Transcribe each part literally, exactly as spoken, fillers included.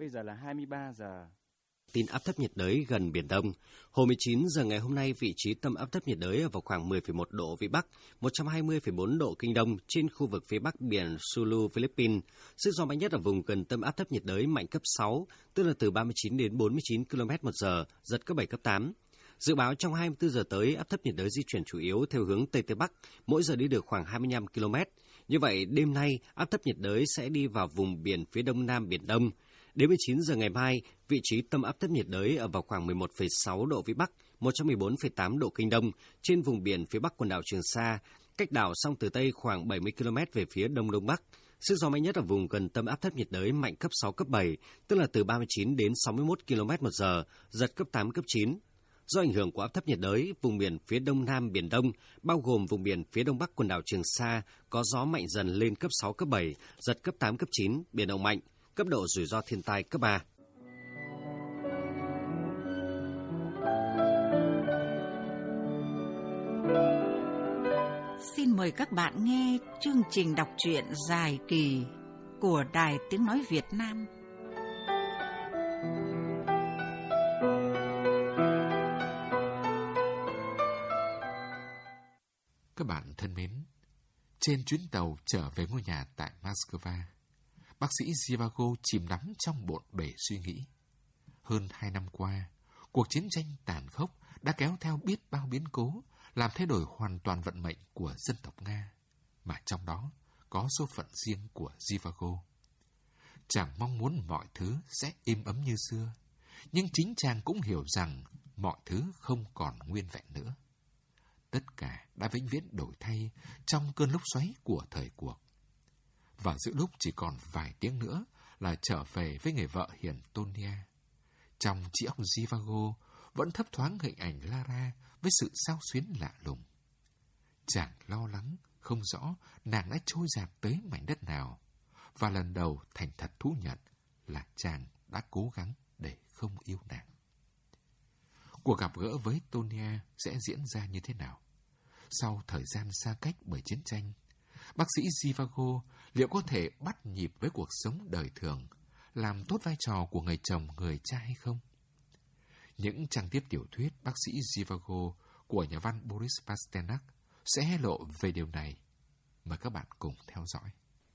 bây giờ là hai mươi ba giờ. Tin áp thấp nhiệt đới gần Biển Đông. Hồi mười chín giờ ngày hôm nay, vị trí tâm áp thấp nhiệt đới ở vào khoảng mười phẩy một độ Vĩ Bắc, một trăm hai mươi phẩy bốn độ Kinh Đông trên khu vực phía Bắc biển Sulu, Philippines. Sức gió mạnh nhất ở vùng gần tâm áp thấp nhiệt đới mạnh cấp sáu, tức là từ ba mươi chín đến bốn mươi chín ki lô mét một giờ, giật cấp bảy, cấp tám. Dự báo trong hai mươi tư giờ tới, áp thấp nhiệt đới di chuyển chủ yếu theo hướng Tây Tây Bắc, mỗi giờ đi được khoảng hai mươi lăm ki lô mét. Như vậy, đêm nay, áp thấp nhiệt đới sẽ đi vào vùng biển phía Đông Nam Biển Đông. Đến mười chín giờ ngày mai, vị trí tâm áp thấp nhiệt đới ở vào khoảng mười một phẩy sáu độ Vĩ Bắc, một trăm mười bốn phẩy tám độ Kinh Đông trên vùng biển phía Bắc quần đảo Trường Sa, cách đảo Song Tử Tây khoảng bảy mươi ki lô mét về phía Đông Đông Bắc. Sức gió mạnh nhất ở vùng gần tâm áp thấp nhiệt đới mạnh cấp sáu, cấp bảy, tức là từ ba mươi chín đến sáu mươi mốt ki lô mét một giờ, giật cấp tám, cấp chín. Do ảnh hưởng của áp thấp nhiệt đới, vùng biển phía Đông Nam Biển Đông, bao gồm vùng biển phía Đông Bắc quần đảo Trường Sa, có gió mạnh dần lên cấp sáu, cấp bảy, giật cấp tám, cấp chín, biển động mạnh. Cấp độ rủi ro thiên tai cấp ba. Xin mời các bạn nghe chương trình đọc truyện dài kỳ của Đài Tiếng Nói Việt Nam. Các bạn thân mến, trên chuyến tàu trở về ngôi nhà tại Moscow, bác sĩ Zhivago chìm đắm trong bộn bề suy nghĩ. Hơn hai năm qua, cuộc chiến tranh tàn khốc đã kéo theo biết bao biến cố, làm thay đổi hoàn toàn vận mệnh của dân tộc Nga, mà trong đó có số phận riêng của Zhivago. Chàng mong muốn mọi thứ sẽ êm ấm như xưa, nhưng chính chàng cũng hiểu rằng mọi thứ không còn nguyên vẹn nữa. Tất cả đã vĩnh viễn đổi thay trong cơn lốc xoáy của thời cuộc. Và giữa lúc chỉ còn vài tiếng nữa là trở về với người vợ hiền Tonia, trong trí óc Zhivago vẫn thấp thoáng hình ảnh Lara với sự xao xuyến lạ lùng. Chàng lo lắng, không rõ nàng đã trôi dạt tới mảnh đất nào, và lần đầu thành thật thú nhận là chàng đã cố gắng để không yêu nàng. Cuộc gặp gỡ với Tonia sẽ diễn ra như thế nào? Sau thời gian xa cách bởi chiến tranh, bác sĩ Zhivago liệu có thể bắt nhịp với cuộc sống đời thường, làm tốt vai trò của người chồng, người cha hay không? Những trang tiếp tiểu thuyết Bác sĩ Zhivago của nhà văn Boris Pasternak sẽ hé lộ về điều này. Mời các bạn cùng theo dõi.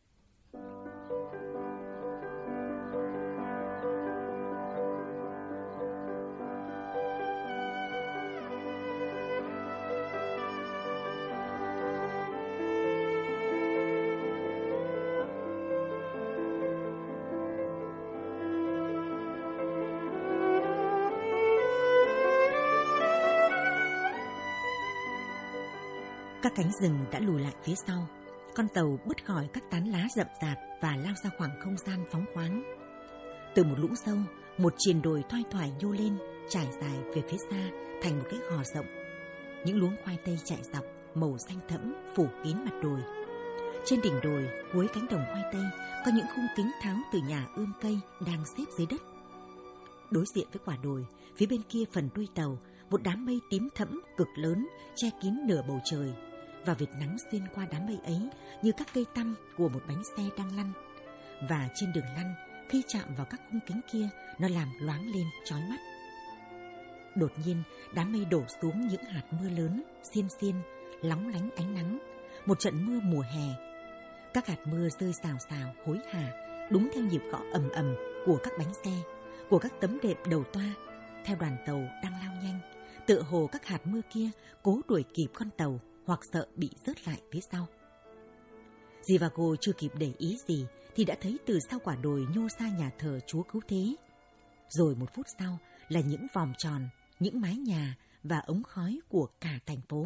Các cánh rừng đã lùi lại phía sau, con tàu bứt khỏi các tán lá rậm rạp và lao ra khoảng không gian phóng khoáng. Từ một lũng sâu, một triền đồi thoai thoải nhô lên, trải dài về phía xa thành một cái gò rộng. Những luống khoai tây chạy dọc, màu xanh thẫm phủ kín mặt đồi. Trên đỉnh đồi, cuối cánh đồng khoai tây, có những khung kính tháo từ nhà ươm cây đang xếp dưới đất. Đối diện với quả đồi, phía bên kia phần đuôi tàu, một đám mây tím thẫm cực lớn che kín nửa bầu trời, và vệt nắng xuyên qua đám mây ấy như các cây tăm của một bánh xe đang lăn. Và trên đường lăn, khi chạm vào các khung kính kia, nó làm loáng lên chói mắt. Đột nhiên, đám mây đổ xuống những hạt mưa lớn, xiên xiên, lóng lánh ánh nắng, một trận mưa mùa hè. Các hạt mưa rơi xào xào, hối hả, đúng theo nhịp gõ ầm ầm của các bánh xe, của các tấm đệm đầu toa, theo đoàn tàu đang lao nhanh, tựa hồ các hạt mưa kia cố đuổi kịp con tàu hoặc sợ bị rớt lại phía sau. Zhivago chưa kịp để ý gì thì đã thấy từ sau quả đồi nhô ra nhà thờ Chúa Cứu Thế. Rồi một phút sau là những vòm tròn, những mái nhà và ống khói của cả thành phố.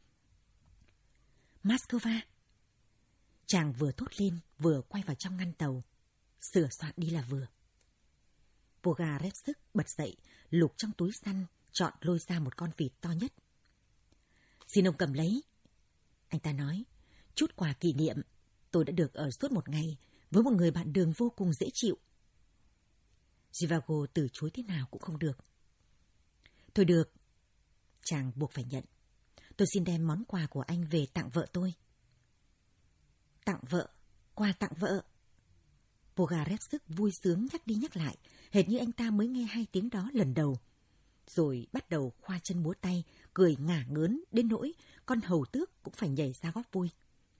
Moscow! Chàng vừa thốt lên vừa quay vào trong ngăn tàu. Sửa soạn đi là vừa. Pogarevsky bật dậy, lục trong túi săn, chọn lôi ra một con vịt to nhất. Xin ông cầm lấy. Anh ta nói, chút quà kỷ niệm tôi đã được ở suốt một ngày với một người bạn đường vô cùng dễ chịu. Zhivago từ chối thế nào cũng không được. Thôi được, chàng buộc phải nhận. Tôi xin đem món quà của anh về tặng vợ tôi. Tặng vợ? Quà tặng vợ? Pogarevsky vui sướng nhắc đi nhắc lại, hệt như anh ta mới nghe hai tiếng đó lần đầu. Rồi bắt đầu khoa chân múa tay, cười ngả ngớn đến nỗi con hầu tước cũng phải nhảy ra góp vui.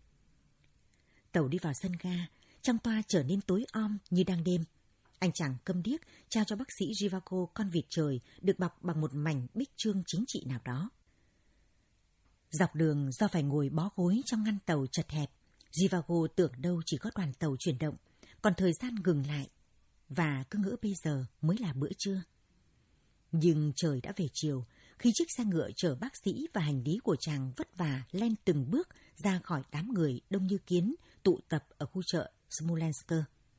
Tàu đi vào sân ga, trong toa trở nên tối om như đang đêm. Anh chàng câm điếc trao cho bác sĩ Zhivago con vịt trời được bọc bằng một mảnh bích chương chính trị nào đó. Dọc đường do phải ngồi bó gối trong ngăn tàu chật hẹp, Zhivago tưởng đâu chỉ có đoàn tàu chuyển động, còn thời gian ngừng lại, và cứ ngỡ bây giờ mới là bữa trưa. Nhưng trời đã về chiều, khi chiếc xe ngựa chở bác sĩ và hành lý của chàng vất vả len từng bước ra khỏi đám người đông như kiến tụ tập ở khu chợ Smolensk.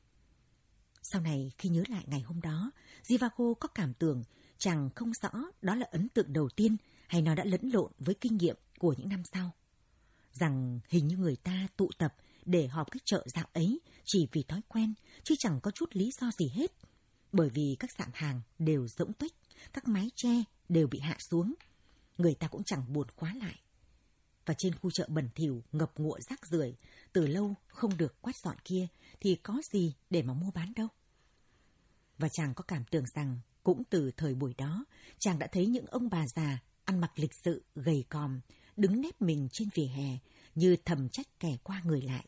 Sau này khi nhớ lại ngày hôm đó, Zhivago có cảm tưởng chàng không rõ đó là ấn tượng đầu tiên hay nó đã lẫn lộn với kinh nghiệm của những năm sau. Rằng hình như người ta tụ tập để họp cái chợ dạo ấy chỉ vì thói quen, chứ chẳng có chút lý do gì hết. Bởi vì các sạp hàng đều rỗng tuếch, các mái tre đều bị hạ xuống. Người ta cũng chẳng buồn khóa lại. Và trên khu chợ bẩn thỉu ngập ngụa rác rưởi từ lâu không được quét dọn kia thì có gì để mà mua bán đâu. Và chàng có cảm tưởng rằng cũng từ thời buổi đó chàng đã thấy những ông bà già ăn mặc lịch sự gầy còm đứng nép mình trên vỉa hè như thầm trách kẻ qua người lại.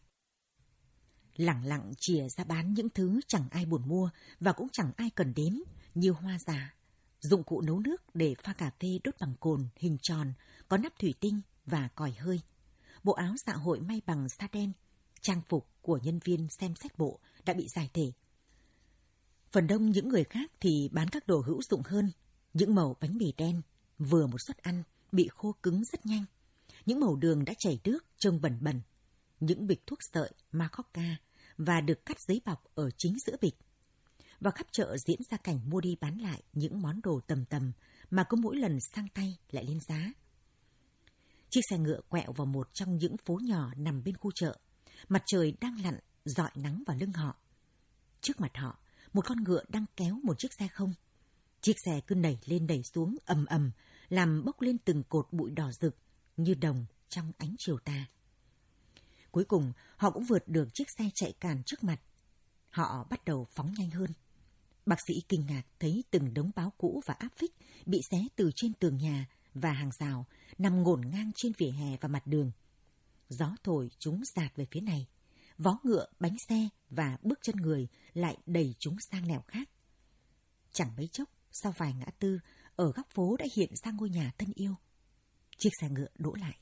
Lẳng lặng chìa ra bán những thứ chẳng ai buồn mua và cũng chẳng ai cần đến, như hoa giả, dụng cụ nấu nước để pha cà phê đốt bằng cồn hình tròn, có nắp thủy tinh và còi hơi, bộ áo dạ hội may bằng sa đen, trang phục của nhân viên xem xét bộ đã bị giải thể. Phần đông những người khác thì bán các đồ hữu dụng hơn, những mẩu bánh mì đen, vừa một suất ăn, bị khô cứng rất nhanh, những mẩu đường đã chảy nước trông bẩn bẩn, những bịch thuốc sợi Macoca và được cắt giấy bọc ở chính giữa bịch. Và khắp chợ diễn ra cảnh mua đi bán lại những món đồ tầm tầm mà cứ mỗi lần sang tay lại lên giá. Chiếc xe ngựa quẹo vào một trong những phố nhỏ nằm bên khu chợ. Mặt trời đang lặn, rọi nắng vào lưng họ. Trước mặt họ, một con ngựa đang kéo một chiếc xe không. Chiếc xe cứ nảy lên đẩy xuống ầm ầm, làm bốc lên từng cột bụi đỏ rực như đồng trong ánh chiều tà. Cuối cùng, họ cũng vượt được chiếc xe chạy càn trước mặt. Họ bắt đầu phóng nhanh hơn. Bác sĩ kinh ngạc thấy từng đống báo cũ và áp phích bị xé từ trên tường nhà và hàng rào nằm ngổn ngang trên vỉa hè và mặt đường. Gió thổi chúng dạt về phía này. Vó ngựa, bánh xe và bước chân người lại đẩy chúng sang nẻo khác. Chẳng mấy chốc, sau vài ngã tư, ở góc phố đã hiện ra ngôi nhà thân yêu. Chiếc xe ngựa đỗ lại.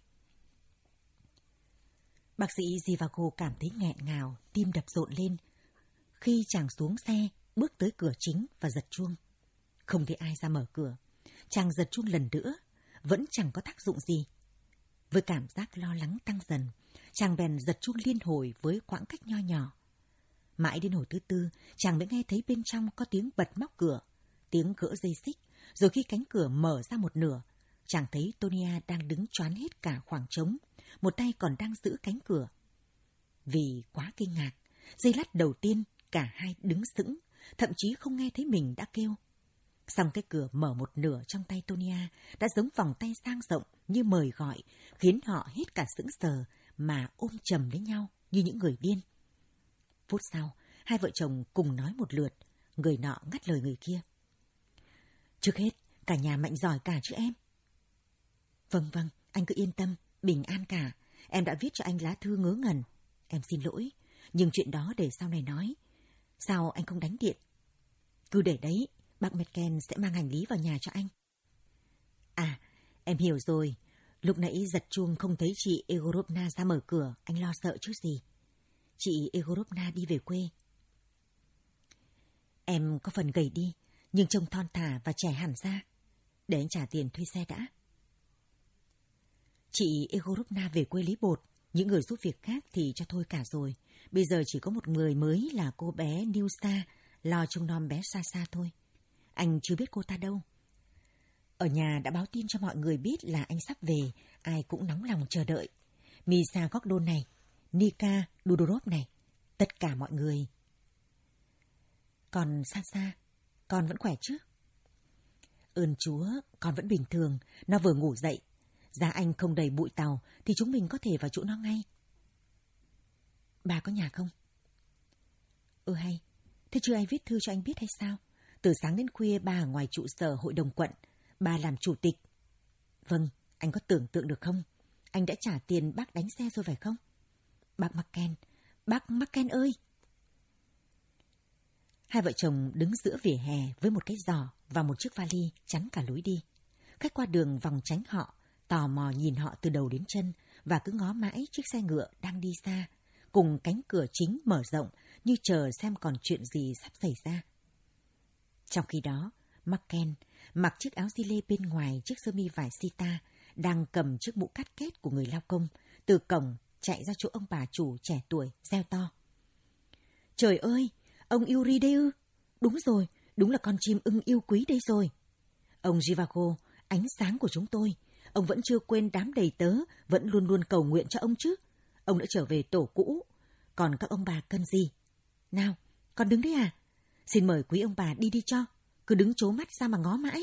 Bác sĩ Zhivago cảm thấy nghẹn ngào, tim đập rộn lên. Khi chàng xuống xe, bước tới cửa chính và giật chuông. Không thấy ai ra mở cửa. Chàng giật chuông lần nữa, vẫn chẳng có tác dụng gì. Với cảm giác lo lắng tăng dần, chàng bèn giật chuông liên hồi với quãng cách nho nhỏ. Mãi đến hồi thứ tư, chàng mới nghe thấy bên trong có tiếng bật móc cửa, tiếng gỡ dây xích. Rồi khi cánh cửa mở ra một nửa, chàng thấy Tonia đang đứng choán hết cả khoảng trống, một tay còn đang giữ cánh cửa. Vì quá kinh ngạc, giây lát đầu tiên cả hai đứng sững, thậm chí không nghe thấy mình đã kêu. Xong cái cửa mở một nửa trong tay Tonia đã giống vòng tay sang rộng như mời gọi, khiến họ hết cả sững sờ mà ôm chầm lấy nhau như những người điên. Phút sau, hai vợ chồng cùng nói một lượt, người nọ ngắt lời người kia. Trước hết, cả nhà mạnh giỏi cả chứ em? Vâng vâng, anh cứ yên tâm, bình an cả. Em đã viết cho anh lá thư ngớ ngẩn. Em xin lỗi, nhưng chuyện đó để sau này nói. Sao anh không đánh điện? Cứ để đấy, bác Merkel sẽ mang hành lý vào nhà cho anh. À, em hiểu rồi. Lúc nãy giật chuông không thấy chị Egorovna ra mở cửa, anh lo sợ chứ gì. Chị Egorovna đi về quê. Em có phần gầy đi, nhưng trông thon thả và trẻ hẳn ra. Để anh trả tiền thuê xe đã. Chị Egorovna về quê lấy bột, những người giúp việc khác thì cho thôi cả rồi. Bây giờ chỉ có một người mới là cô bé Niusa, lo trông nom bé Sasa thôi. Anh chưa biết cô ta đâu. Ở nhà đã báo tin cho mọi người biết là anh sắp về, ai cũng nóng lòng chờ đợi. Misa Gordon này, Nika Dudorov này, tất cả mọi người. Còn Sasa, con vẫn khỏe chứ? Ơn Chúa, con vẫn bình thường, nó vừa ngủ dậy. Giá anh không đầy bụi tàu thì chúng mình có thể vào chỗ nó ngay. Bà có nhà không? Ơ hay, thế chưa ai viết thư cho anh biết hay sao? Từ sáng đến khuya ba ở ngoài trụ sở hội đồng quận, ba làm chủ tịch. Vâng, anh có tưởng tượng được không? Anh đã trả tiền bác đánh xe rồi phải không? Bác Macken, bác Macken ơi! Hai vợ chồng đứng giữa vỉa hè với một cái giỏ và một chiếc vali chắn cả lối đi. Khách qua đường vòng tránh họ, tò mò nhìn họ từ đầu đến chân và cứ ngó mãi chiếc xe ngựa đang đi xa, cùng cánh cửa chính mở rộng như chờ xem còn chuyện gì sắp xảy ra. Trong khi đó, Macken mặc chiếc áo gi-lê bên ngoài chiếc sơ mi vải sita, đang cầm chiếc mũ cắt kết của người lao công, từ cổng chạy ra chỗ ông bà chủ trẻ tuổi, reo to. Trời ơi, ông Yuri đây ư? Đúng rồi, đúng là con chim ưng yêu quý đây rồi. Ông Zhivago, ánh sáng của chúng tôi, ông vẫn chưa quên đám đầy tớ, vẫn luôn luôn cầu nguyện cho ông chứ. Ông đã trở về tổ cũ, còn các ông bà cần gì? Nào, con đứng đấy à? Xin mời quý ông bà đi đi cho, cứ đứng trố mắt ra mà ngó mãi.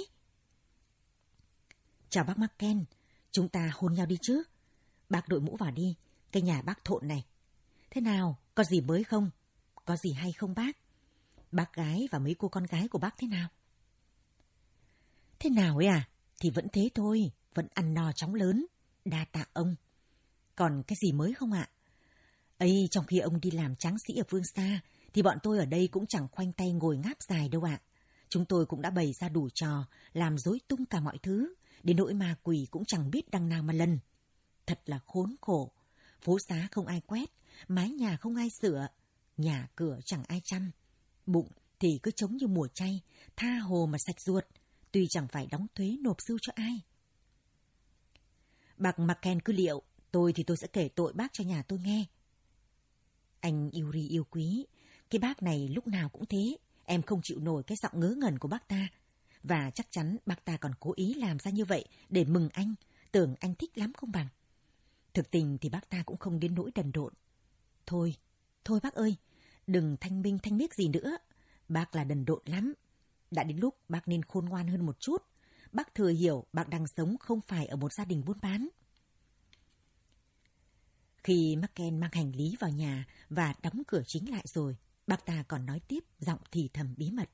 Chào bác Macken, chúng ta hôn nhau đi chứ. Bác đội mũ vào đi, cái nhà bác thộn này. Thế nào, có gì mới không? Có gì hay không bác? Bác gái và mấy cô con gái của bác thế nào? Thế nào ấy à? Thì vẫn thế thôi, vẫn ăn no chóng lớn. Đa tạ ông. Còn cái gì mới không ạ? Ấy, trong khi ông đi làm tráng sĩ ở phương xa, thì bọn tôi ở đây cũng chẳng khoanh tay ngồi ngáp dài đâu ạ. Chúng tôi cũng đã bày ra đủ trò, làm rối tung cả mọi thứ, đến nỗi ma quỷ cũng chẳng biết đằng nào mà lần. Thật là khốn khổ. Phố xá không ai quét, mái nhà không ai sửa, nhà cửa chẳng ai chăm. Bụng thì cứ trống như mùa chay, tha hồ mà sạch ruột, tuy chẳng phải đóng thuế nộp sưu cho ai. Bác Macken cứ liệu, tôi thì tôi sẽ kể tội bác cho nhà tôi nghe. Anh Yuri yêu quý, cái bác này lúc nào cũng thế, em không chịu nổi cái giọng ngớ ngẩn của bác ta. Và chắc chắn bác ta còn cố ý làm ra như vậy để mừng anh, tưởng anh thích lắm không bằng. Thực tình thì bác ta cũng không đến nỗi đần độn. Thôi, thôi bác ơi, đừng thanh minh thanh miết gì nữa. Bác là đần độn lắm. Đã đến lúc bác nên khôn ngoan hơn một chút. Bác thừa hiểu bác đang sống không phải ở một gia đình buôn bán. Khi Macken mang hành lý vào nhà và đóng cửa chính lại rồi, bác ta còn nói tiếp giọng thì thầm bí mật.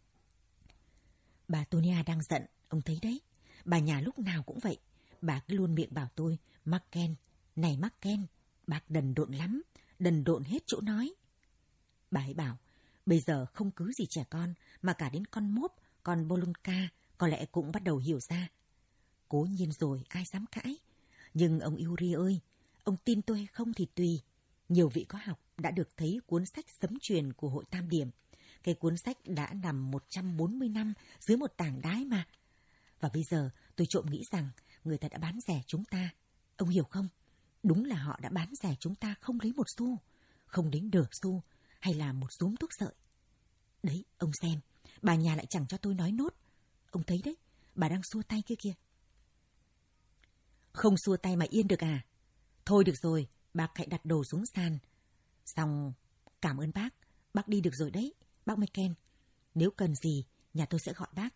Bà Tonia đang giận, ông thấy đấy. Bà nhà lúc nào cũng vậy. Bà cứ luôn miệng bảo tôi, Macken, này Macken, bác đần độn lắm, đần độn hết chỗ nói. Bà ấy bảo, bây giờ không cứ gì trẻ con, mà cả đến con mốp, con Bolonka, có lẽ cũng bắt đầu hiểu ra. Cố nhiên rồi, ai dám cãi. Nhưng ông Yuri ơi, ông tin tôi hay không thì tùy. Nhiều vị có học đã được thấy cuốn sách Sấm truyền của Hội Tam Điểm. Cái cuốn sách đã nằm một trăm bốn mươi năm dưới một tảng đá mà. Và bây giờ tôi trộm nghĩ rằng người ta đã bán rẻ chúng ta. Ông hiểu không? Đúng là họ đã bán rẻ chúng ta không lấy một xu, không đến nửa xu, hay là một xúm thuốc sợi. Đấy, ông xem, bà nhà lại chẳng cho tôi nói nốt. Ông thấy đấy, bà đang xua tay kia kìa. Không xua tay mà yên được à? Thôi được rồi, bác hãy đặt đồ xuống sàn. Xong, cảm ơn bác, bác đi được rồi đấy, bác Macken. Nếu cần gì, nhà tôi sẽ gọi bác.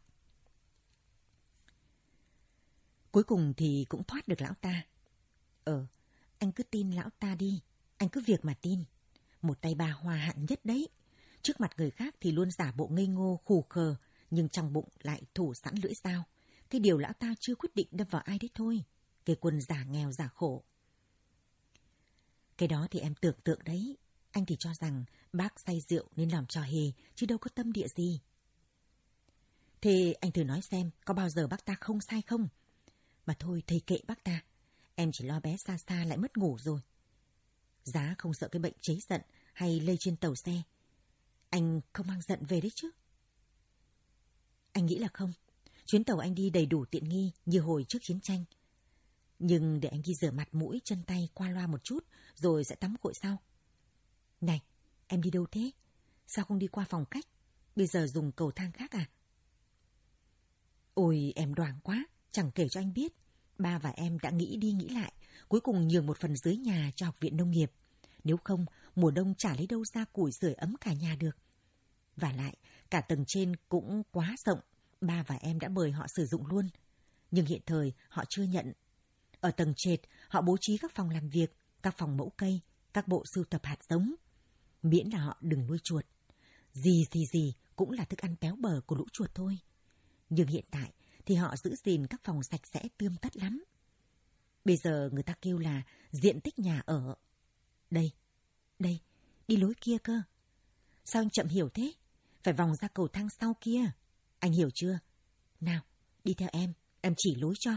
Cuối cùng thì cũng thoát được lão ta. Ờ, anh cứ tin lão ta đi, anh cứ việc mà tin. Một tay bà hòa hạng nhất đấy. Trước mặt người khác thì luôn giả bộ ngây ngô, khù khờ, nhưng trong bụng lại thủ sẵn lưỡi dao. Cái điều lão ta chưa quyết định đâm vào ai đấy thôi. Cái quân giả nghèo giả khổ. Cái đó thì em tưởng tượng đấy. Anh thì cho rằng bác say rượu nên làm trò hề, chứ đâu có tâm địa gì. Thế anh thử nói xem, có bao giờ bác ta không sai không? Mà thôi, thầy kệ bác ta. Em chỉ lo bé xa xa lại mất ngủ rồi. Giá không sợ cái bệnh cháy giận hay lây trên tàu xe. Anh không mang giận về đấy chứ? Anh nghĩ là không. Chuyến tàu anh đi đầy đủ tiện nghi như hồi trước chiến tranh. Nhưng để anh đi rửa mặt mũi, chân tay qua loa một chút, rồi sẽ tắm gội sau. Này, em đi đâu thế? Sao không đi qua phòng khách? Bây giờ dùng cầu thang khác à? Ôi, em đoảng quá, chẳng kể cho anh biết. Ba và em đã nghĩ đi nghĩ lại, cuối cùng nhường một phần dưới nhà cho học viện nông nghiệp. Nếu không, mùa đông chả lấy đâu ra củi sưởi ấm cả nhà được. Và lại, cả tầng trên cũng quá rộng, ba và em đã mời họ sử dụng luôn. Nhưng hiện thời họ chưa nhận. Ở tầng trệt, họ bố trí các phòng làm việc, các phòng mẫu cây, các bộ sưu tập hạt giống. Miễn là họ đừng nuôi chuột. Gì gì gì cũng là thức ăn béo bở của lũ chuột thôi. Nhưng hiện tại thì họ giữ gìn các phòng sạch sẽ tươm tất lắm. Bây giờ người ta kêu là diện tích nhà ở. Đây, đây, đi lối kia cơ. Sao anh chậm hiểu thế? Phải vòng ra cầu thang sau kia. Anh hiểu chưa? Nào, đi theo em, em chỉ lối cho.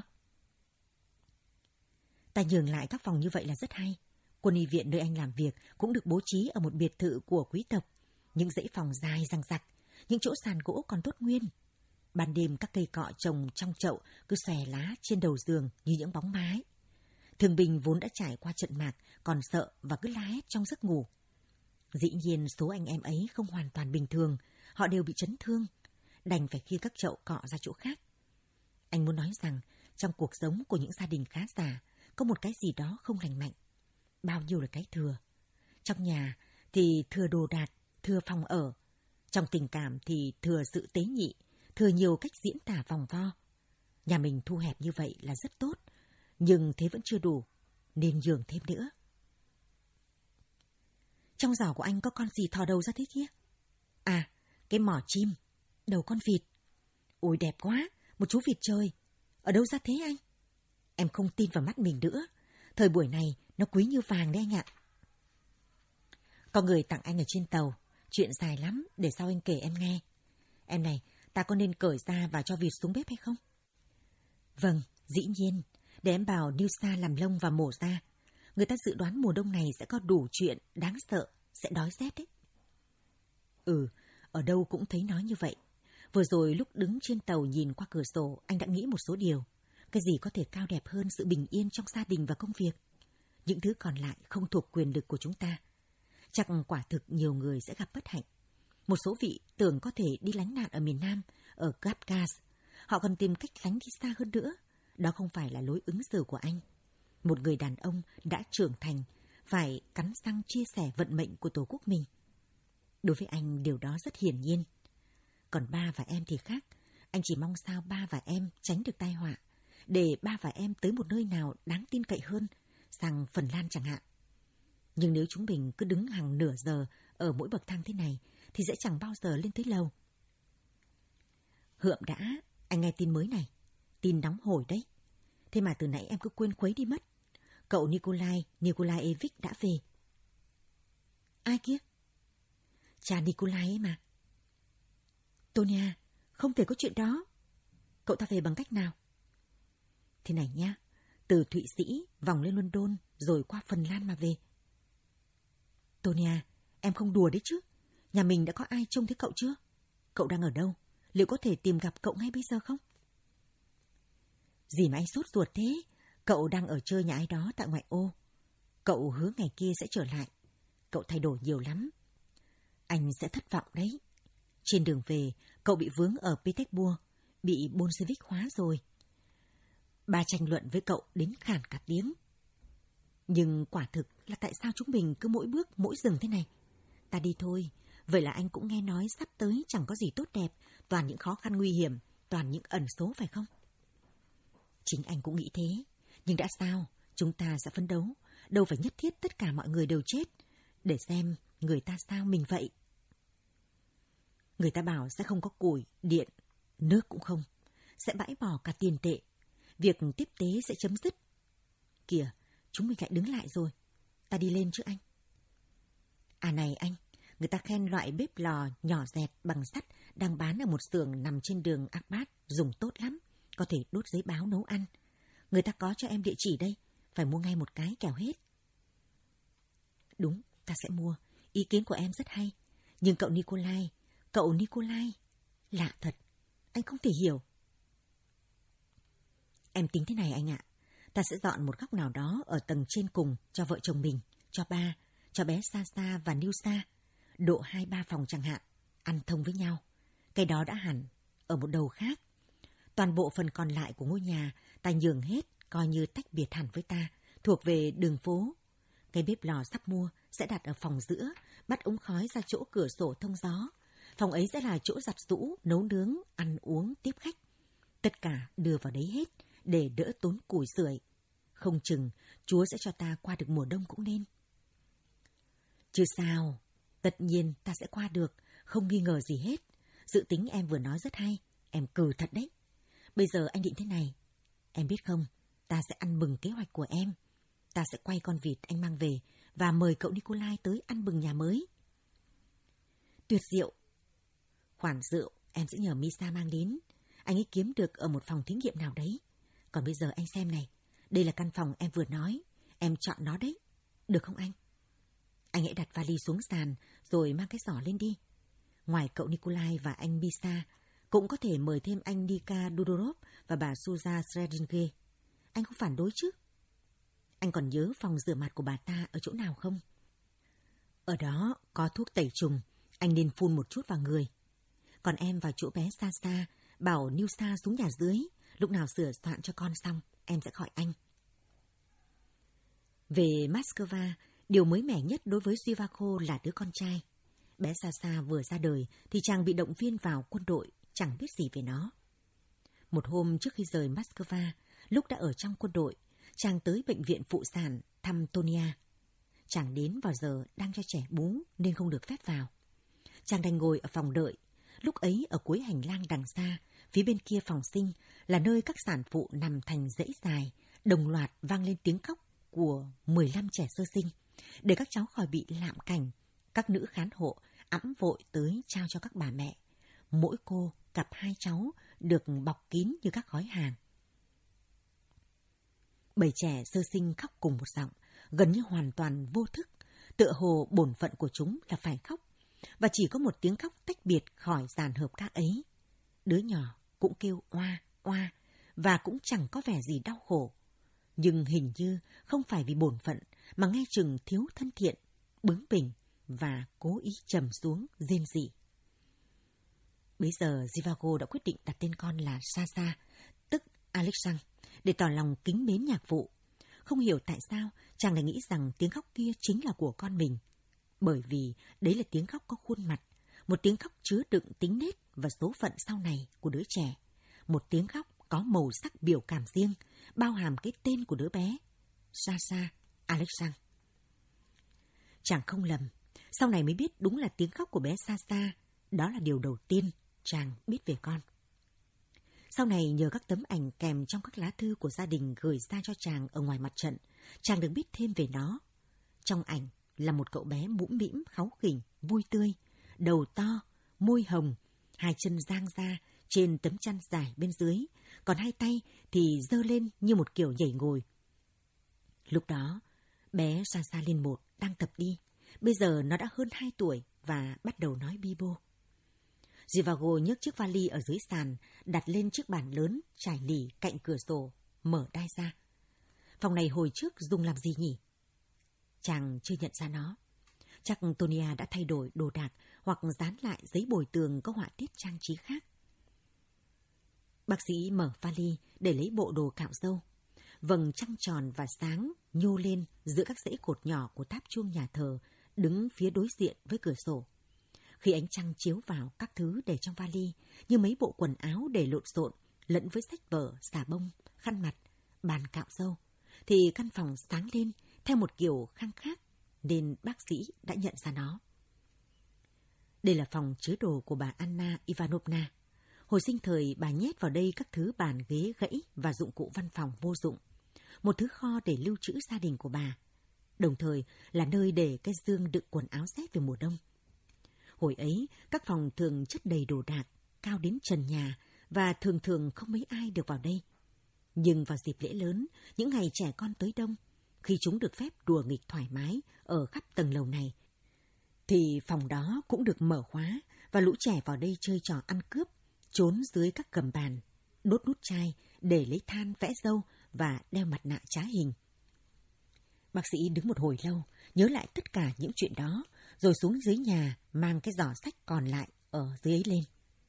Ta nhường lại các phòng như vậy là rất hay. Quân y viện nơi anh làm việc cũng được bố trí ở một biệt thự của quý tộc. Những dãy phòng dài răng rặc, những chỗ sàn gỗ còn tốt nguyên. Ban đêm các cây cọ trồng trong chậu cứ xòe lá trên đầu giường như những bóng mái. Thương binh vốn đã trải qua trận mạc còn sợ và cứ la hét trong giấc ngủ. Dĩ nhiên số anh em ấy không hoàn toàn bình thường, họ đều bị chấn thương, đành phải khiêng các chậu cọ ra chỗ khác. Anh muốn nói rằng trong cuộc sống của những gia đình khá giả có một cái gì đó không lành mạnh. Bao nhiêu là cái thừa. Trong nhà thì thừa đồ đạc, thừa phòng ở. Trong tình cảm thì thừa sự tế nhị, thừa nhiều cách diễn tả vòng vo. Nhà mình thu hẹp như vậy là rất tốt, nhưng thế vẫn chưa đủ, nên nhường thêm nữa. Trong giỏ của anh có con gì thò đầu ra thế kia? À, cái mỏ chim, đầu con vịt. Ôi đẹp quá, một chú vịt trời. Ở đâu ra thế anh? Em không tin vào mắt mình nữa. Thời buổi này nó quý như vàng đấy anh ạ. Có người tặng anh ở trên tàu. Chuyện dài lắm, để sau anh kể em nghe. Em này, ta có nên cởi ra và cho vịt xuống bếp hay không? Vâng, dĩ nhiên. Để em bảo Nilsa làm lông và mổ ra. Người ta dự đoán mùa đông này sẽ có đủ chuyện đáng sợ, sẽ đói rét đấy. Ừ, ở đâu cũng thấy nói như vậy. Vừa rồi lúc đứng trên tàu nhìn qua cửa sổ, anh đã nghĩ một số điều. Cái gì có thể cao đẹp hơn sự bình yên trong gia đình và công việc? Những thứ còn lại không thuộc quyền lực của chúng ta. Chắc quả thực nhiều người sẽ gặp bất hạnh. Một số vị tưởng có thể đi lánh nạn ở miền Nam, ở Kafkas. Họ còn tìm cách lánh đi xa hơn nữa. Đó không phải là lối ứng xử của anh. Một người đàn ông đã trưởng thành, phải cắn răng chia sẻ vận mệnh của tổ quốc mình. Đối với anh điều đó rất hiển nhiên. Còn ba và em thì khác. Anh chỉ mong sao ba và em tránh được tai họa, để ba và em tới một nơi nào đáng tin cậy hơn, sang Phần Lan chẳng hạn. Nhưng nếu chúng mình cứ đứng hàng nửa giờ ở mỗi bậc thang thế này, thì sẽ chẳng bao giờ lên tới lầu. Hượm đã, anh nghe tin mới này. Tin nóng hổi đấy. Thế mà từ nãy em cứ quên khuấy đi mất. Cậu Nikolai Nikolaevich đã về. Ai kia? Cha Nikolai ấy mà. Tonia, không thể có chuyện đó. Cậu ta về bằng cách nào? Thế này nhá, từ Thụy Sĩ vòng lên London rồi qua Phần Lan mà về. Tonia, em không đùa đấy chứ. Nhà mình đã có ai trông thấy cậu chưa? Cậu đang ở đâu? Liệu có thể tìm gặp cậu ngay bây giờ không? Gì mà anh sốt ruột thế? Cậu đang ở chơi nhà ai đó tại ngoại ô. Cậu hứa ngày kia sẽ trở lại. Cậu thay đổi nhiều lắm. Anh sẽ thất vọng đấy. Trên đường về, cậu bị vướng ở Petersburg, bị Bolshevik hóa rồi. Bà tranh luận với cậu đến khản cả tiếng. Nhưng quả thực là tại sao chúng mình cứ mỗi bước mỗi dừng thế này? Ta đi thôi. Vậy là anh cũng nghe nói sắp tới chẳng có gì tốt đẹp, toàn những khó khăn nguy hiểm, toàn những ẩn số phải không? Chính anh cũng nghĩ thế. Nhưng đã sao? Chúng ta sẽ phấn đấu. Đâu phải nhất thiết tất cả mọi người đều chết. Để xem người ta sao mình vậy. Người ta bảo sẽ không có củi, điện, nước cũng không. Sẽ bãi bỏ cả tiền tệ. Việc tiếp tế sẽ chấm dứt. Kìa, chúng mình lại đứng lại rồi. Ta đi lên chứ anh. À này anh, người ta khen loại bếp lò nhỏ dẹt bằng sắt đang bán ở một xưởng nằm trên đường Akbat dùng tốt lắm. Có thể đốt giấy báo nấu ăn. Người ta có cho em địa chỉ đây. Phải mua ngay một cái kẻo hết. Đúng, ta sẽ mua. Ý kiến của em rất hay. Nhưng cậu Nikolai, cậu Nikolai, lạ thật. Anh không thể hiểu. Em tính thế này anh ạ. Ta sẽ dọn một góc nào đó ở tầng trên cùng cho vợ chồng mình, cho ba, cho bé Sasa và Nilsa. Độ hai ba phòng chẳng hạn. Ăn thông với nhau. Cái đó đã hẳn. Ở một đầu khác. Toàn bộ phần còn lại của ngôi nhà ta nhường hết, coi như tách biệt hẳn với ta, thuộc về đường phố. Cái bếp lò sắp mua sẽ đặt ở phòng giữa, bắt ống khói ra chỗ cửa sổ thông gió. Phòng ấy sẽ là chỗ giặt giũ, nấu nướng, ăn uống, tiếp khách. Tất cả đưa vào đấy hết, để đỡ tốn củi sưởi. Không chừng, Chúa sẽ cho ta qua được mùa đông cũng nên. Chứ sao, tất nhiên ta sẽ qua được, Không nghi ngờ gì hết. Dự tính em vừa nói rất hay. Em cừ thật đấy. Bây giờ anh định thế này. Em biết không, ta sẽ ăn mừng kế hoạch của em. Ta sẽ quay con vịt anh mang về và mời cậu Nikolai tới ăn mừng nhà mới. Tuyệt diệu. Khoản rượu em sẽ nhờ Misa mang đến. Anh ấy kiếm được ở một phòng thí nghiệm nào đấy. Còn bây giờ anh xem này. Đây là căn phòng em vừa nói. Em chọn nó đấy. Được không anh? Anh hãy đặt vali xuống sàn rồi mang cái giỏ lên đi. Ngoài cậu Nikolai và anh Misa, cũng có thể mời thêm anh Nika Dudorov và bà Suza Sredinge. Anh không phản đối chứ? Anh còn nhớ phòng rửa mặt của bà ta ở chỗ nào không? Ở đó có thuốc tẩy trùng. Anh nên phun một chút vào người. Còn em vào chỗ bé Sasa, bảo Nilsa xuống nhà dưới. Lúc nào sửa soạn cho con xong, em sẽ gọi anh. Về Moscow, điều mới mẻ nhất đối với Zivako là đứa con trai. Bé Sasa vừa ra đời thì chàng bị động viên vào quân đội, chẳng biết gì về nó. Một hôm trước khi rời Moscow, lúc đã ở trong quân đội, chàng tới bệnh viện phụ sản thăm Tonia. Chàng đến vào giờ đang cho trẻ bú nên không được phép vào. Chàng đành ngồi ở phòng đợi. Lúc ấy ở cuối hành lang đằng xa, phía bên kia phòng sinh là nơi các sản phụ nằm thành dãy dài, đồng loạt vang lên tiếng khóc của mười lăm trẻ sơ sinh. Để các cháu khỏi bị lạm cảnh, các nữ khán hộ ẵm vội tới trao cho các bà mẹ. Mỗi cô cặp hai cháu được bọc kín như các gói hàng. Bầy trẻ sơ sinh khóc cùng một giọng, gần như hoàn toàn vô thức, tựa hồ bổn phận của chúng là phải khóc, và chỉ có một tiếng khóc tách biệt khỏi dàn hợp các ấy. Đứa nhỏ cũng kêu oa, oa, và cũng chẳng có vẻ gì đau khổ. Nhưng hình như không phải vì bổn phận, mà nghe chừng thiếu thân thiện, bướng bỉnh, và cố ý trầm xuống, rên rỉ. Bây giờ Zivako đã quyết định đặt tên con là Sasa, tức Alexandr, để tỏ lòng kính mến nhạc phụ. Không hiểu tại sao chàng lại nghĩ rằng tiếng khóc kia chính là của con mình. Bởi vì đấy là tiếng khóc có khuôn mặt, một tiếng khóc chứa đựng tính nết và số phận sau này của đứa trẻ. Một tiếng khóc có màu sắc biểu cảm riêng, bao hàm cái tên của đứa bé, Sasa Alexandr. Chàng không lầm, sau này mới biết đúng là tiếng khóc của bé Sasa. Đó là điều đầu tiên chàng biết về con. Sau này nhờ các tấm ảnh kèm trong các lá thư của gia đình gửi ra cho chàng ở ngoài mặt trận, chàng được biết thêm về nó. Trong ảnh là một cậu bé mũm mĩm, kháu khỉnh, vui tươi, đầu to, môi hồng, hai chân dang ra trên tấm chăn dài bên dưới, còn hai tay thì giơ lên như một kiểu nhảy ngồi. Lúc đó, bé Sasa lên một đang tập đi. Bây giờ nó đã hơn hai tuổi và bắt đầu nói bibo. Zivako nhấc chiếc vali ở dưới sàn, đặt lên chiếc bàn lớn trải lì cạnh cửa sổ, mở đai ra. Phòng này hồi trước dùng làm gì nhỉ? Chàng chưa nhận ra nó. Chắc Tonia đã thay đổi đồ đạc hoặc dán lại giấy bồi tường có họa tiết trang trí khác. Bác sĩ mở vali để lấy bộ đồ cạo râu. Vầng trăng tròn và sáng nhô lên giữa các dãy cột nhỏ của tháp chuông nhà thờ, đứng phía đối diện với cửa sổ. Khi ánh trăng chiếu vào các thứ để trong vali, như mấy bộ quần áo để lộn xộn, lẫn với sách vở, xà bông, khăn mặt, bàn cạo râu, thì căn phòng sáng lên theo một kiểu khang khác, nên bác sĩ đã nhận ra nó. Đây là phòng chứa đồ của bà Anna Ivanovna. Hồi sinh thời, bà nhét vào đây các thứ bàn ghế gãy và dụng cụ văn phòng vô dụng. Một thứ kho để lưu trữ gia đình của bà, đồng thời là nơi để cái giương đựng quần áo rét về mùa đông. Hồi ấy, các phòng thường chất đầy đồ đạc, cao đến trần nhà, và thường thường không mấy ai được vào đây. Nhưng vào dịp lễ lớn, những ngày trẻ con tới đông, khi chúng được phép đùa nghịch thoải mái ở khắp tầng lầu này, thì phòng đó cũng được mở khóa và lũ trẻ vào đây chơi trò ăn cướp, trốn dưới các gầm bàn, đốt nút chai để lấy than vẽ râu và đeo mặt nạ trá hình. Bác sĩ đứng một hồi lâu, nhớ lại tất cả những chuyện đó, rồi xuống dưới nhà mang cái giỏ sách còn lại ở dưới ấy lên.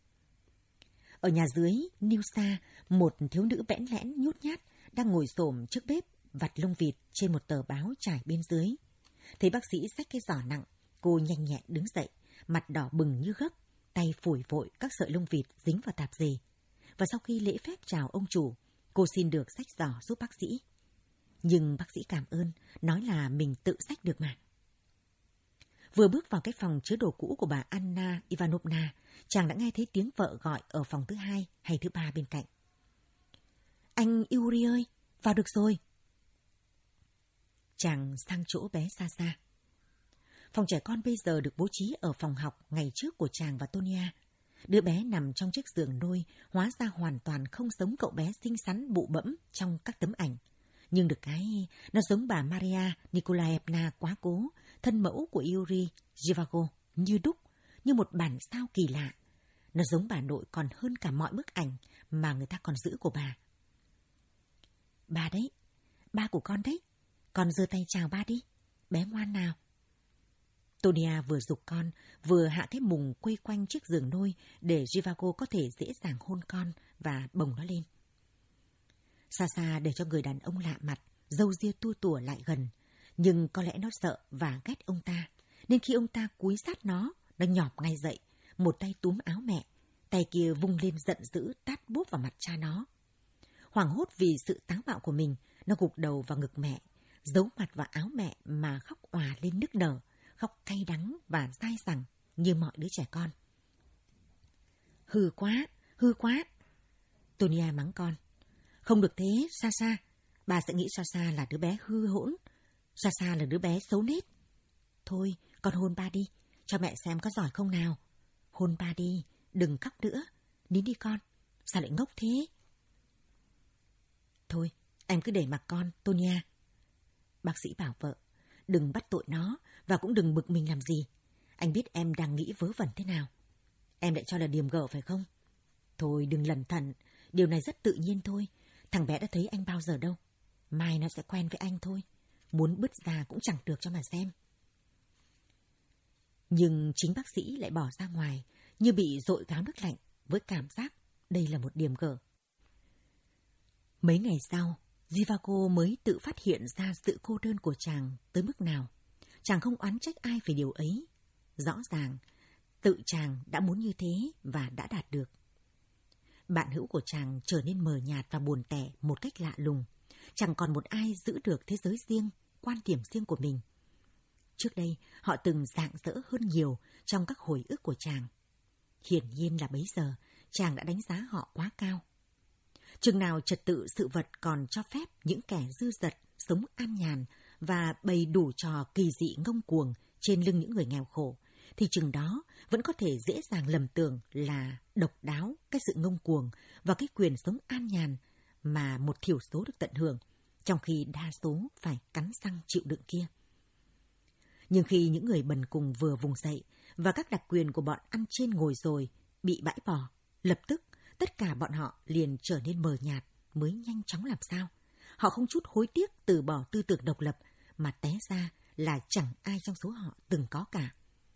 Ở nhà dưới, Nilsa, một thiếu nữ bẽn lẽn nhút nhát, đang ngồi xổm trước bếp vặt lông vịt trên một tờ báo trải bên dưới. Thấy bác sĩ xách cái giỏ nặng, cô nhanh nhẹn đứng dậy, mặt đỏ bừng như gấc, tay phủi vội các sợi lông vịt dính vào tạp dề. Và sau khi lễ phép chào ông chủ, cô xin được xách giỏ giúp bác sĩ. Nhưng bác sĩ cảm ơn, nói là mình tự xách được mà. Vừa bước vào cái phòng chứa đồ cũ của bà Anna Ivanovna, chàng đã nghe thấy tiếng vợ gọi ở phòng thứ hai hay thứ ba bên cạnh. Anh Yuri ơi, vào được rồi. Chàng sang chỗ bé Sasha. Phòng trẻ con bây giờ được bố trí ở phòng học ngày trước của chàng và Tonia. Đứa bé nằm trong chiếc giường nôi, hóa ra hoàn toàn không giống cậu bé xinh xắn bụ bẫm trong các tấm ảnh. Nhưng được cái, nó giống bà Maria Nikolaevna quá cố, thân mẫu của Yuri Zhivago, như đúc, như một bản sao kỳ lạ. Nó giống bà nội còn hơn cả mọi bức ảnh mà người ta còn giữ của bà. Ba đấy, ba của con đấy, con giơ tay chào ba đi, bé ngoan nào. Tonia vừa giục con, vừa hạ cái mùng quây quanh chiếc giường nôi để Zhivago có thể dễ dàng hôn con và bồng nó lên. Sasha để cho người đàn ông lạ mặt, râu ria tua tủa lại gần, nhưng có lẽ nó sợ và ghét ông ta, nên khi ông ta cúi sát nó, nó nhỏm ngay dậy, một tay túm áo mẹ, tay kia vung lên giận dữ tát bốp vào mặt cha nó. Hoảng hốt vì sự táo bạo của mình, nó gục đầu vào ngực mẹ, giấu mặt vào áo mẹ mà khóc òa lên nức nở, khóc cay đắng và dai dẳng như mọi đứa trẻ con. Hư quá, hư quá. Tonia mắng con. Không được thế, Sasha. Bà sẽ nghĩ Sasha là đứa bé hư hỗn. Sasha là đứa bé xấu nết. Thôi, con hôn ba đi, cho mẹ xem có giỏi không nào. Hôn ba đi, đừng khóc nữa. Nín đi con, sao lại ngốc thế? Thôi, em cứ để mặc con, Tonia. Bác sĩ bảo vợ, đừng bắt tội nó và cũng đừng bực mình làm gì. Anh biết em đang nghĩ vớ vẩn thế nào. Em lại cho là điềm gở phải không? Thôi đừng lẩn thận, điều này rất tự nhiên thôi. Thằng bé đã thấy anh bao giờ đâu. Mai nó sẽ quen với anh thôi. Muốn bứt ra cũng chẳng được cho mà xem. Nhưng chính bác sĩ lại bỏ ra ngoài, như bị dội gáo nước lạnh, với cảm giác đây là một điềm gở. Mấy ngày sau, Zhivago mới tự phát hiện ra sự cô đơn của chàng tới mức nào. Chàng không oán trách ai về điều ấy. Rõ ràng, tự chàng đã muốn như thế và đã đạt được. Bạn hữu của chàng trở nên mờ nhạt và buồn tẻ một cách lạ lùng. Chẳng còn một ai giữ được thế giới riêng, quan điểm riêng của mình. Trước đây, họ từng rạng rỡ hơn nhiều trong các hồi ức của chàng. Hiển nhiên là bấy giờ, chàng đã đánh giá họ quá cao. Chừng nào trật tự sự vật còn cho phép những kẻ dư dật, sống an nhàn và bày đủ trò kỳ dị ngông cuồng trên lưng những người nghèo khổ, thì chừng đó vẫn có thể dễ dàng lầm tưởng là độc đáo cái sự ngông cuồng và cái quyền sống an nhàn mà một thiểu số được tận hưởng, trong khi đa số phải cắn răng chịu đựng kia. Nhưng khi những người bần cùng vừa vùng dậy và các đặc quyền của bọn ăn trên ngồi rồi bị bãi bỏ, lập tức tất cả bọn họ liền trở nên mờ nhạt mới nhanh chóng làm sao. Họ không chút hối tiếc từ bỏ tư tưởng độc lập mà té ra là chẳng ai trong số họ từng có cả.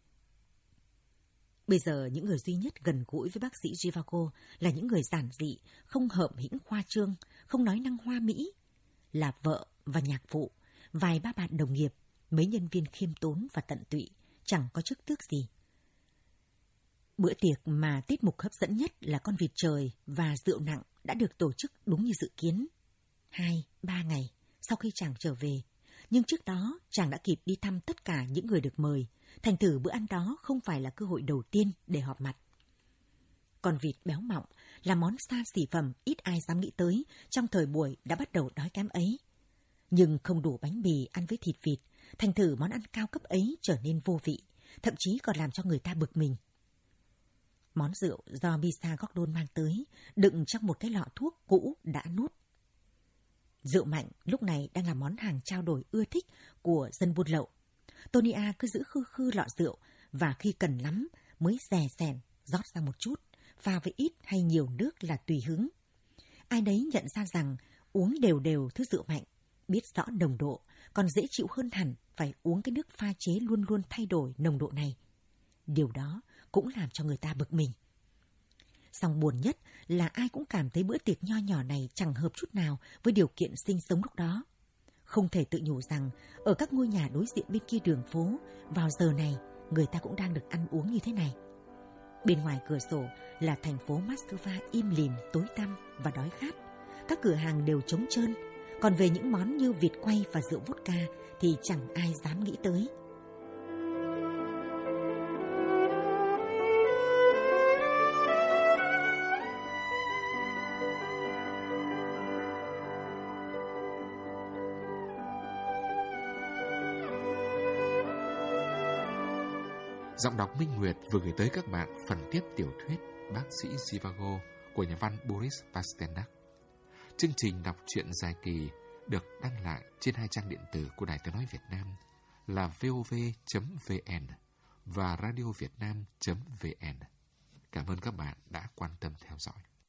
Bây giờ những người duy nhất gần gũi với bác sĩ Zhivago là những người giản dị, không hợm hĩnh khoa trương, không nói năng hoa mỹ. Là vợ và nhạc phụ, vài ba bạn đồng nghiệp, mấy nhân viên khiêm tốn và tận tụy, chẳng có chức tước gì. Bữa tiệc mà tiết mục hấp dẫn nhất là con vịt trời và rượu nặng đã được tổ chức đúng như dự kiến. Hai, ba ngày sau khi chàng trở về. Nhưng trước đó chàng đã kịp đi thăm tất cả những người được mời. Thành thử bữa ăn đó không phải là cơ hội đầu tiên để họp mặt. Con vịt béo mọng là món xa xỉ phẩm ít ai dám nghĩ tới trong thời buổi đã bắt đầu đói kém ấy. Nhưng không đủ bánh mì ăn với thịt vịt, thành thử món ăn cao cấp ấy trở nên vô vị, thậm chí còn làm cho người ta bực mình. Món rượu do Misa Gordon mang tới, đựng trong một cái lọ thuốc cũ đã nút. Rượu mạnh lúc này đang là món hàng trao đổi ưa thích của dân buôn lậu. Tonia cứ giữ khư khư lọ rượu và khi cần lắm mới rè rèn rót ra một chút, pha với ít hay nhiều nước là tùy hứng. Ai đấy nhận ra rằng uống đều đều thứ rượu mạnh, biết rõ nồng độ, còn dễ chịu hơn hẳn phải uống cái nước pha chế luôn luôn thay đổi nồng độ này. Điều đó cũng làm cho người ta bực mình. Song buồn nhất là ai cũng cảm thấy bữa tiệc nho nhỏ này chẳng hợp chút nào với điều kiện sinh sống lúc đó. Không thể tự nhủ rằng ở các ngôi nhà đối diện bên kia đường phố, vào giờ này người ta cũng đang được ăn uống như thế này. Bên ngoài cửa sổ là thành phố Moscow im lìm, tối tăm và đói khát. Các cửa hàng đều trống trơn, còn về những món như vịt quay và rượu vodka thì chẳng ai dám nghĩ tới. Giọng đọc Minh Nguyệt vừa gửi tới các bạn phần tiếp tiểu thuyết Bác sĩ Zhivago của nhà văn Boris Pasternak. Chương trình đọc truyện dài kỳ được đăng lại trên hai trang điện tử của Đài Tiếng nói Việt Nam là vov chấm vn và radiovietnam chấm vn. Cảm ơn các bạn đã quan tâm theo dõi.